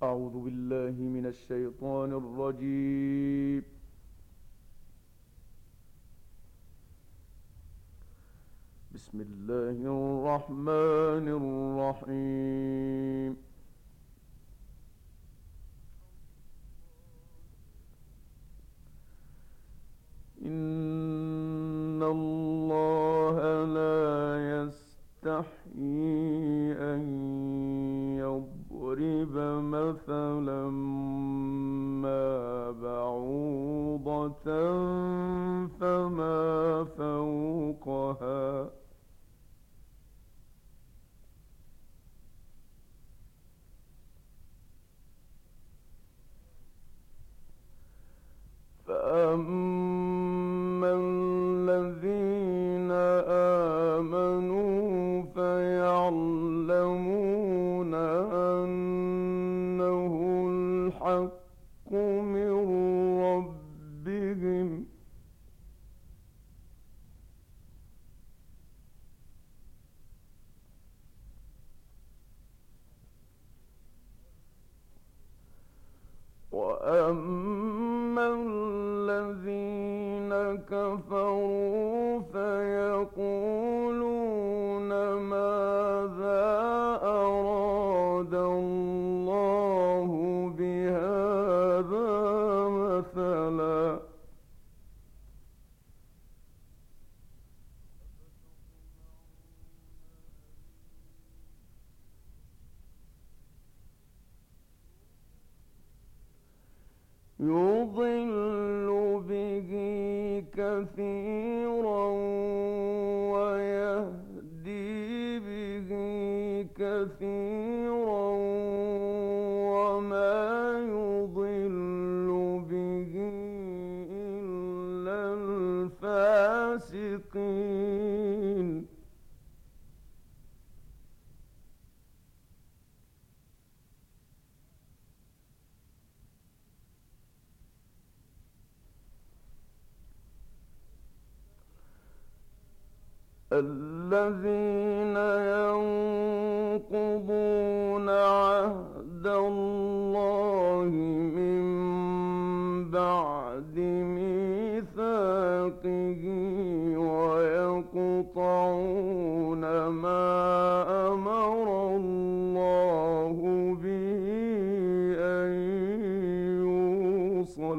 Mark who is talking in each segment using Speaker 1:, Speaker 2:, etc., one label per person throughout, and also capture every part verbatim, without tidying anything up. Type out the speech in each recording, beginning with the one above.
Speaker 1: أعوذ بالله من الشيطان الرجيم. بسم الله الرحمن الرحيم. إن الله لا يستحيي أن يضرب مثلا ما بعوضة فما فوقها فأما الذين آمنوا فيعلمون أنه الحق من ربهم وأما الذين كفروا فيقولون ماذا أراد الله بهذا مثلا يضل به كثيرا ويهدي به كثيرا وما يضل به إلا الفاسقين. الذين ينقضون عهد الله من بعد ميثاقه ويقطعون ما أمر الله به أن يوصل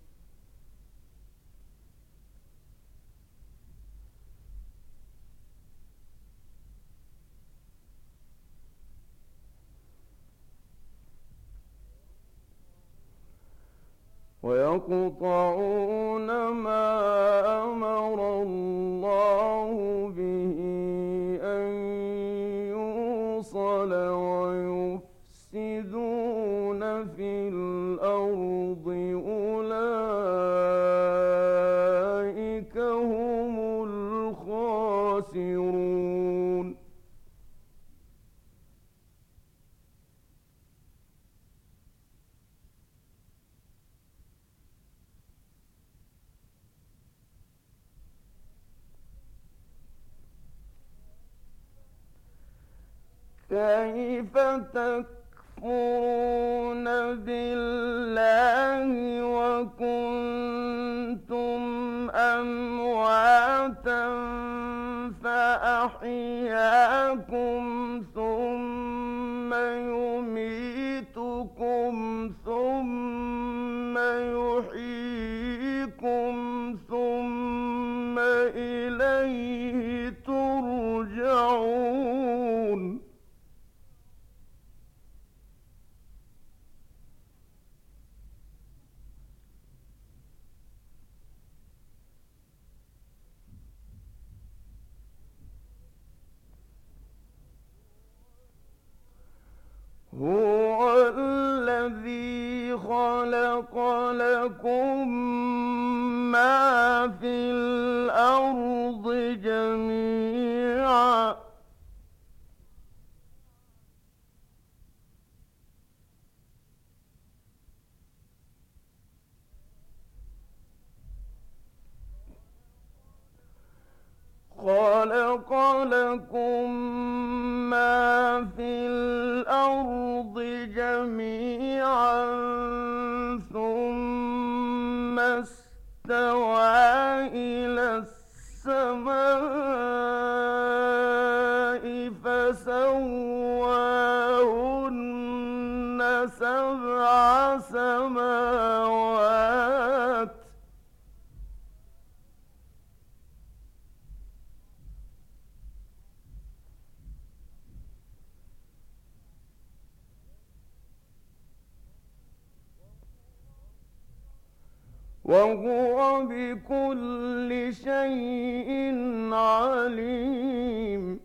Speaker 1: ويقطعون ما أمر الله به أن يوصل ويفسدون في الأرض أولئك هم الخاسرون. كيف تكفرون بالله وكنتم أمواتا فأحياكم ثم يميتكم ثم يحييكم ثم إليه ترجعون. هو الذي خلق لكم ما في الأرض جميعا خلق لكم ما في الأرض جميعا فسواهن سبع سماوات وهو بكل شيء عليم.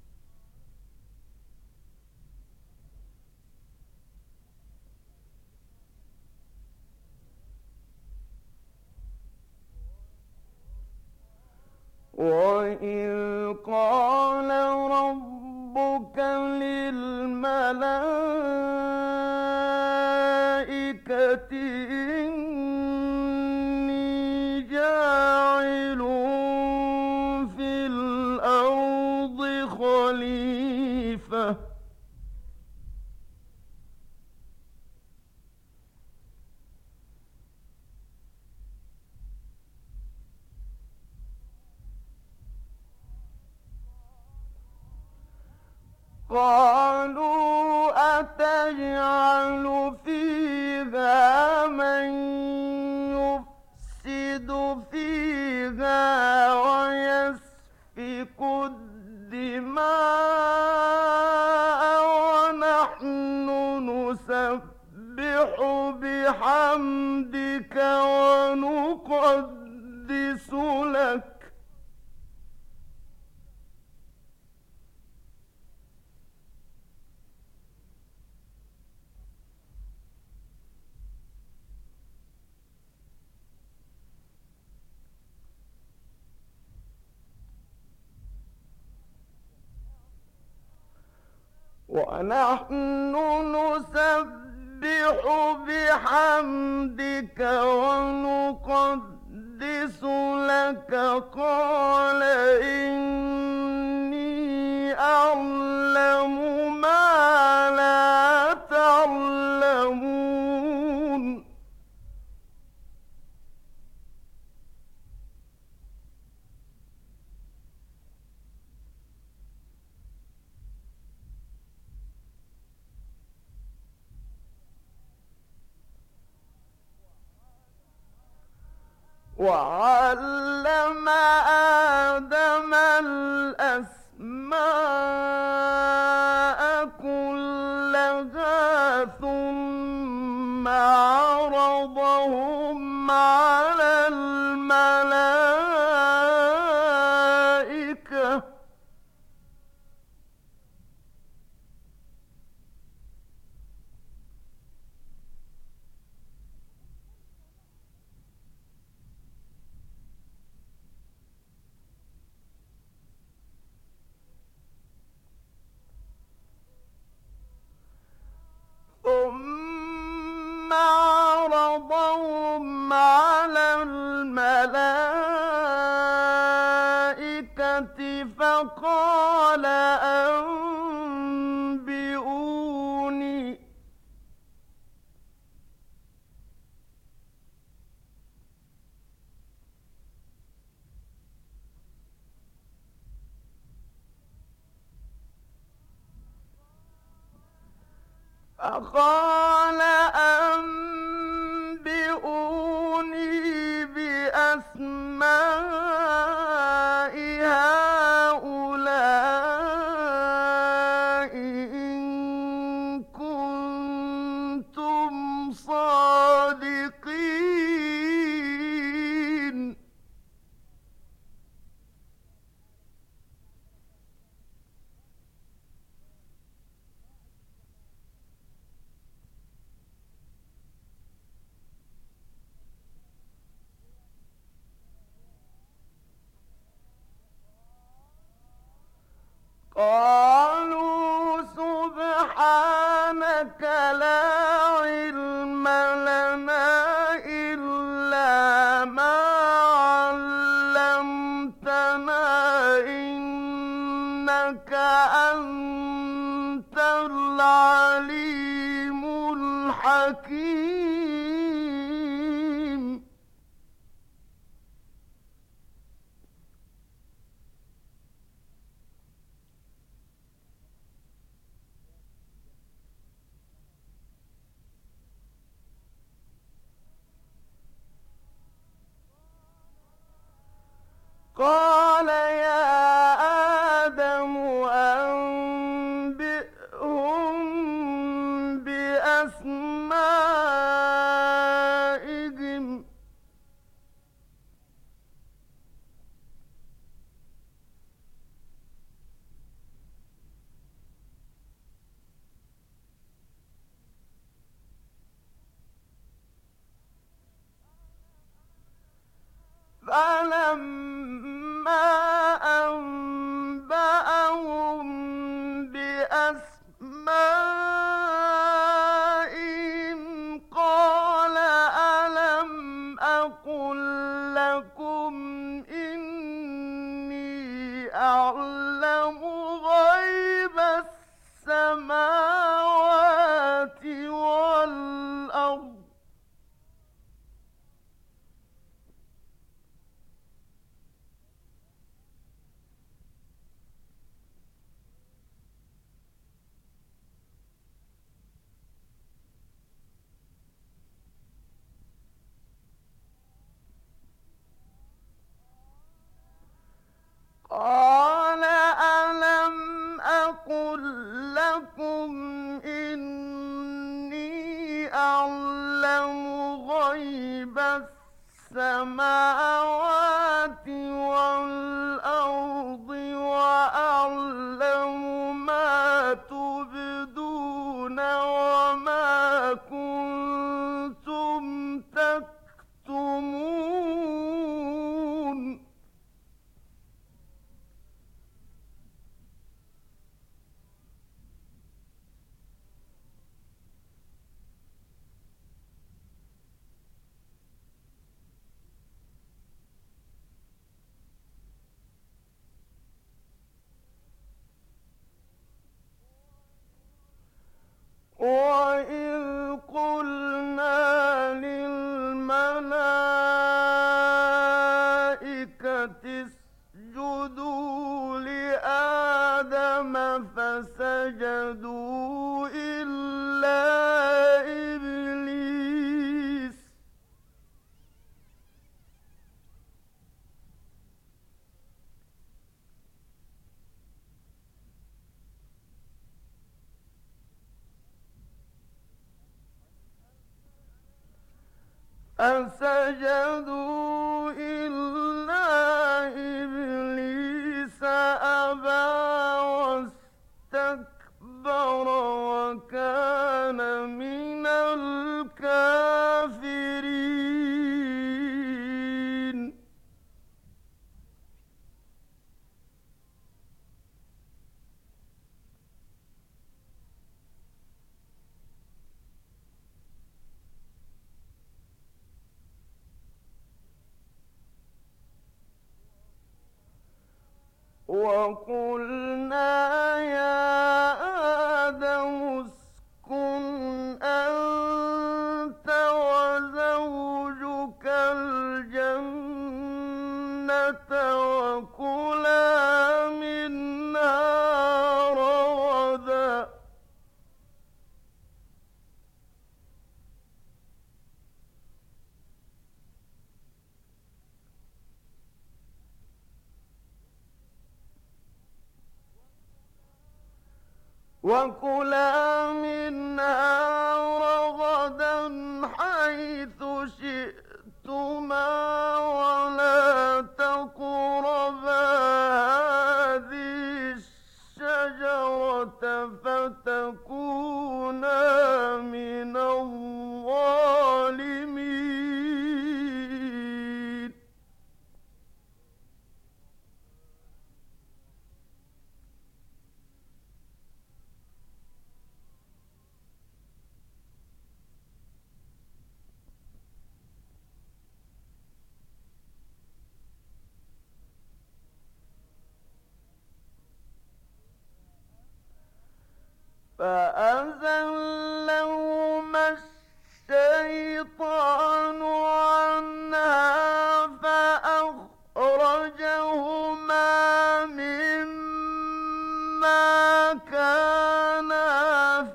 Speaker 1: وإذ قال ربك للملائكة إني جاعل في الأرض خليفة قالوا أتجعل فيها من يفسد فيها ويسفك الدماء ونحن نسبح بحمدك ونقدس لك ونحن نسبح بحمدك ونقدس لك قال إني أعلم ما لا تعلمون. وعلم آدم الأسماء كلها ثم عرضهم على الملائكة ثم عرضهم على الملائكة فقال أنبئوني فقال أنبئوني بأسماء هؤلاء إن كنتم صادقين. قالوا سبحانك لا علم لنا إلا ما علمتنا إنك أنت العليم الحكيم. بأسمائهم فلما أنبأهم بأسمائهم قال ألم أقل لكم إني أعلم غيب السماوات والأرض قال ألم أقل لكم إني أعلم غيب السماوات والأرض وأعلم ما تبدون وما كنتم تكتمون وَإِذْ قُلْنَا لِلْمَلَائِكَةِ اسْجُدُوا لِآدَمَ فَسَجَدُوا إِلَّا إِبْلِيسَ فسجدوا إلا إبليس أبى واستكبر وكان من الكافرين وقلنا يا آدم اسكن أنت وزوجك الجنة وكلا منها رغدا وكلا منها رغدا حيث شئتما ولا تقربا هذه الشجرة فتكونا من الظالمين فأزلهما الشيطان عنها فأخرجهما مما كانا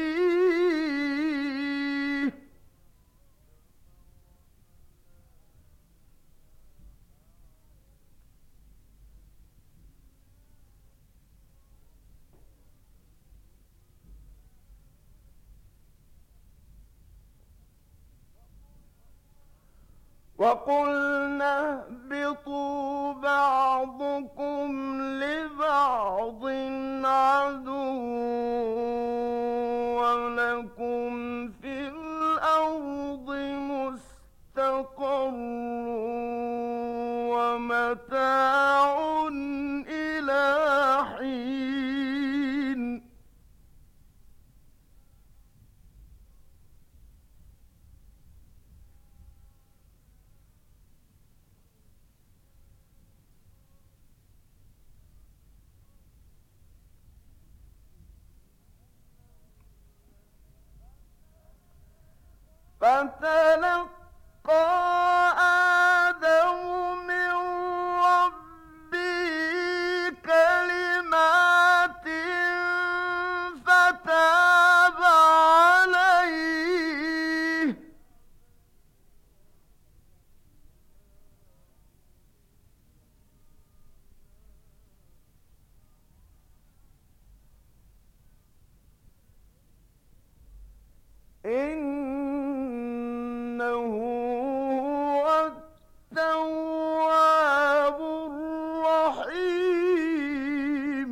Speaker 1: فيه وقلنا اهبطوا بعضكم لبعض عدو ولكم في الأرض مستقر ومتاع إلى حين. فتلقى آدم من ربه كلمات فتاب عليه إنه هو التواب الرحيم.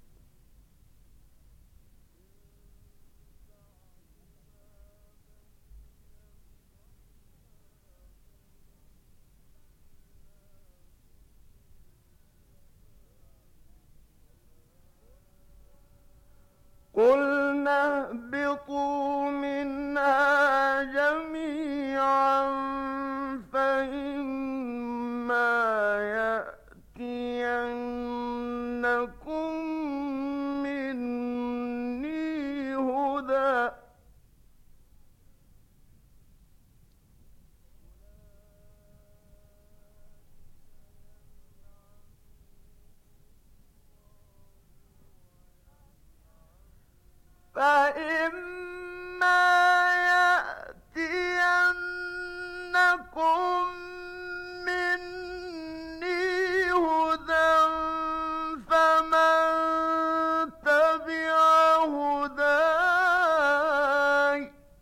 Speaker 1: قلنا اهبطوا منها جميعا فإما يأتينكم مني هدى فإما يأتينكم مني هدى فمن تبع هداي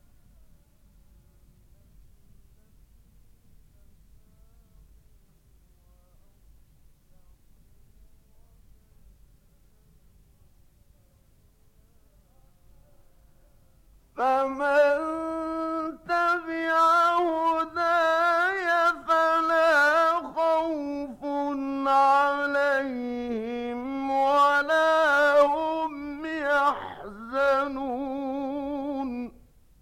Speaker 1: فمن تبع هداي فلا خوف عليهم ولا هم يحزنون.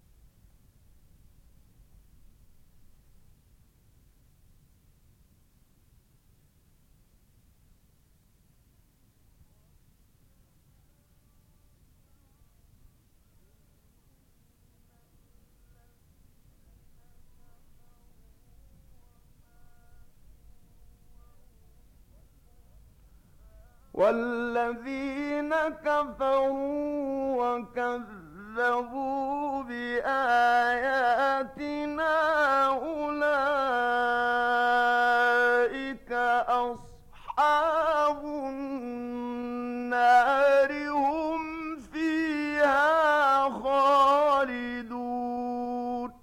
Speaker 1: والذين كفروا وكذبوا بآياتنا أولئك أصحاب النار هم فيها خالدون.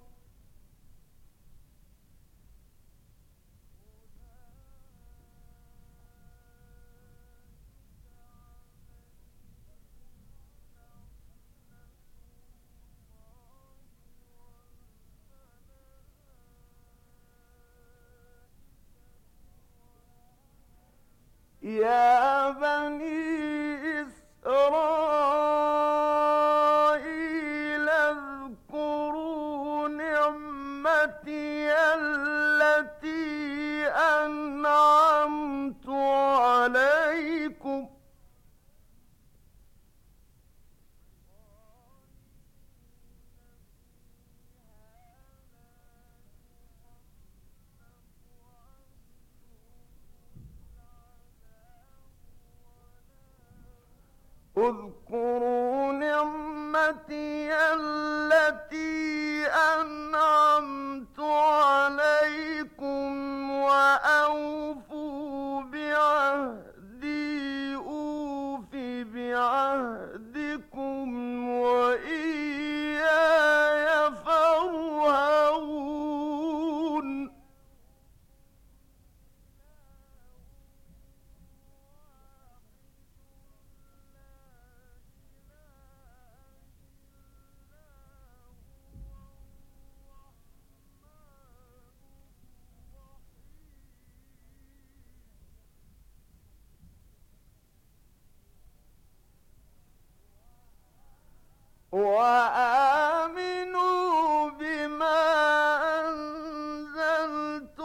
Speaker 1: يا بني إسرائيل اذكروا نعمتي التي أنعمت عليكم اذكروا نعمتي التي أنعمت عليكم وأوفوا بعهدي أوف بعهدكم وإياي فارهبون. وآمنوا بما أنزلت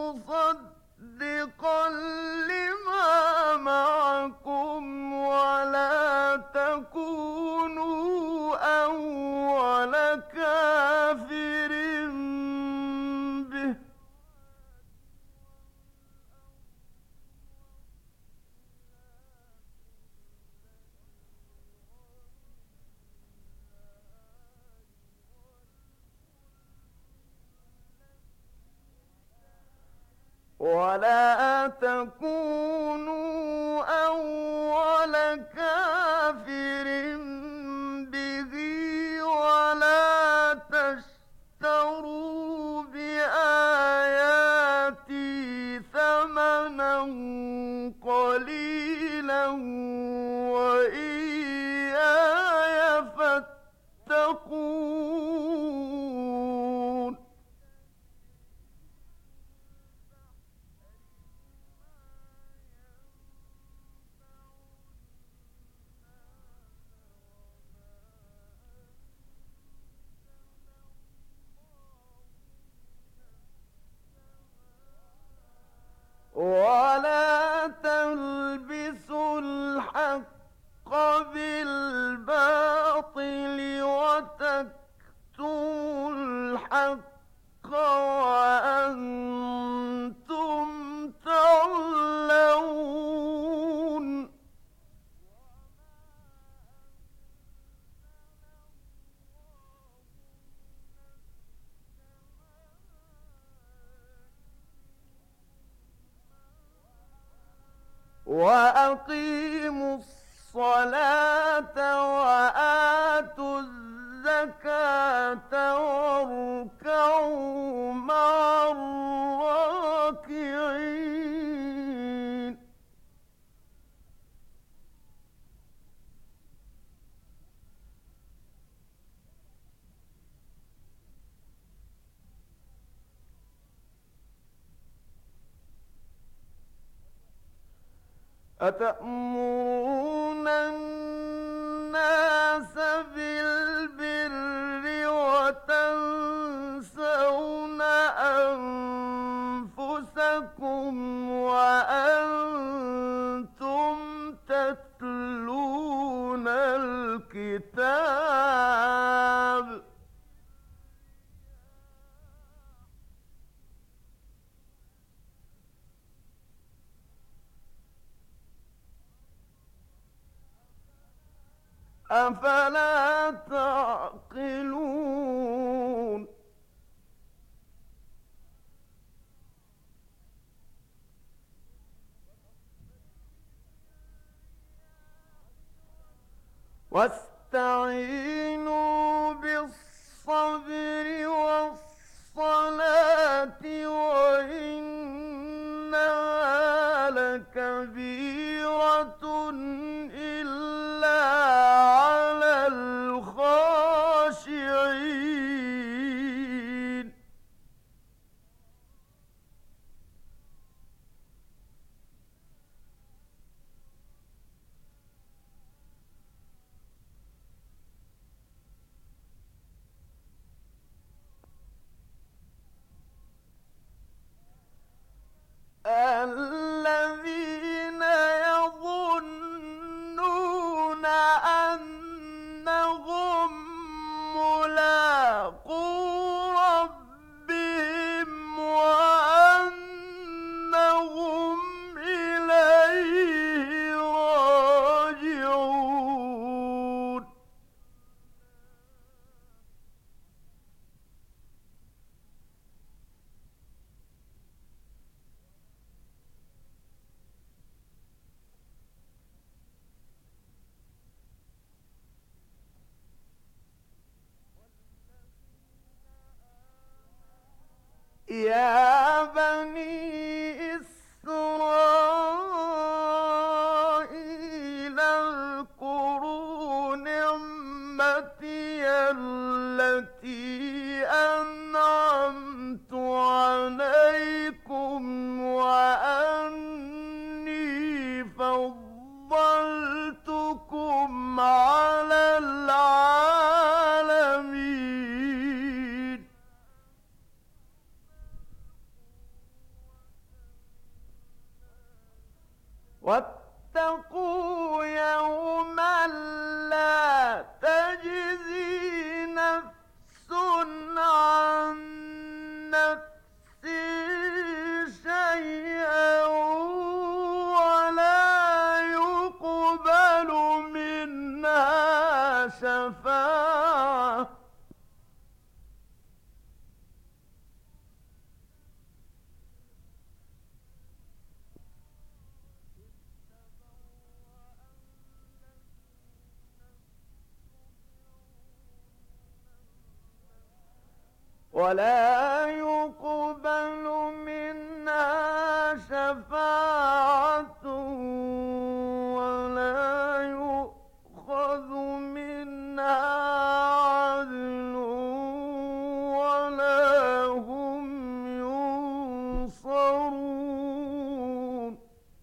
Speaker 1: مصدقا لما معكم ولا تكونوا أول كافر به ولا تكونوا أول كافر به ولا تشتروا بآياتي ثمنا قليلا وإياي فاتقون ولا تلبسوا الحق بالباطل وتكتموا الحق وأنتم تعلمون وأقيموا الصلاة وآتوا الزكاة واركعوا مع الراكعين أتأمرون الناس بالبر وتنسون أنفسكم وأنتم تتلون الكتاب أفلا تعقلون واستعينوا بالصبر والصلاة وإنها لكبيرة إلا على الخاشعين الذين يظنون أنهم ملاقو ربهم وأنهم إليه راجعون يا بني إسرائيل اذكروا نعمتي التي أنعمت عليكم وأني فضلتكم على العالمين شفاعة ولا يقبل منها شفاعة ولا يؤخذ منها عدل ولا هم ينصرون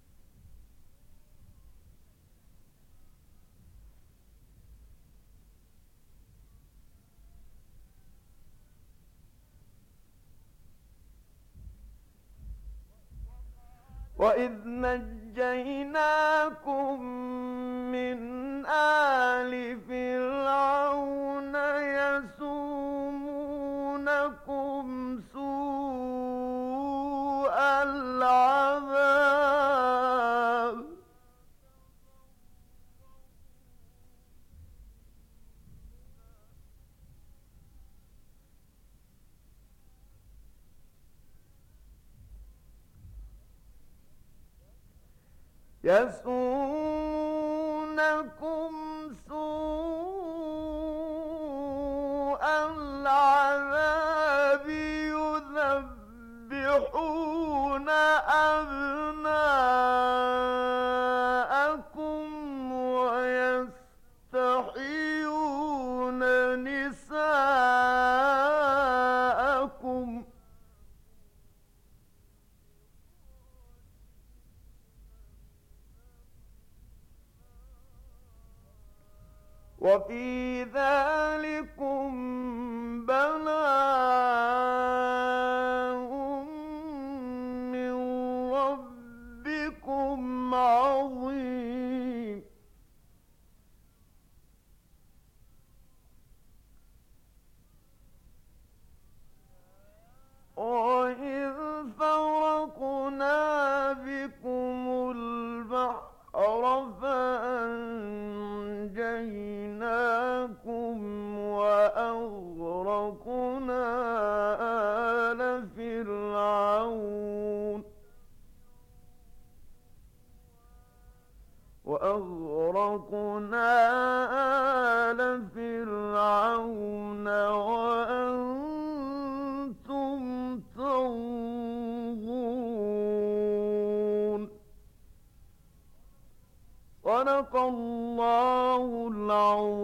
Speaker 1: وَإِذْ نَجَّيْنَاكُم مِّنْ آلِ فِرْعَوْنَ يَسُومُونَكُمْ سُوءَ الْعَذَابِ يَسُومُونَكُمْ سُوءَ الْعَذَابِ يُذَبِّحُونَ أَبْنَاءَكُمْ وَيَسْتَحْيُونَ نِسَاءَكُمْ وَفِي ذَلِكُمْ بَلَاءٌ مِّن رَّبِّكُمْ عَظِيمٌ وَإِذْ فَرَقْنَا بِكُمُ الْبَحْرَ فَأَنجَيْنَاكُمْ وَأَغْرَقْنَا آلَ فِرْعَوْنَ وَأَغْرَقْنَا آلَ فِرْعَوْنَ وَأَنتُمْ تَنظُرُونَ صدق الله العظيم.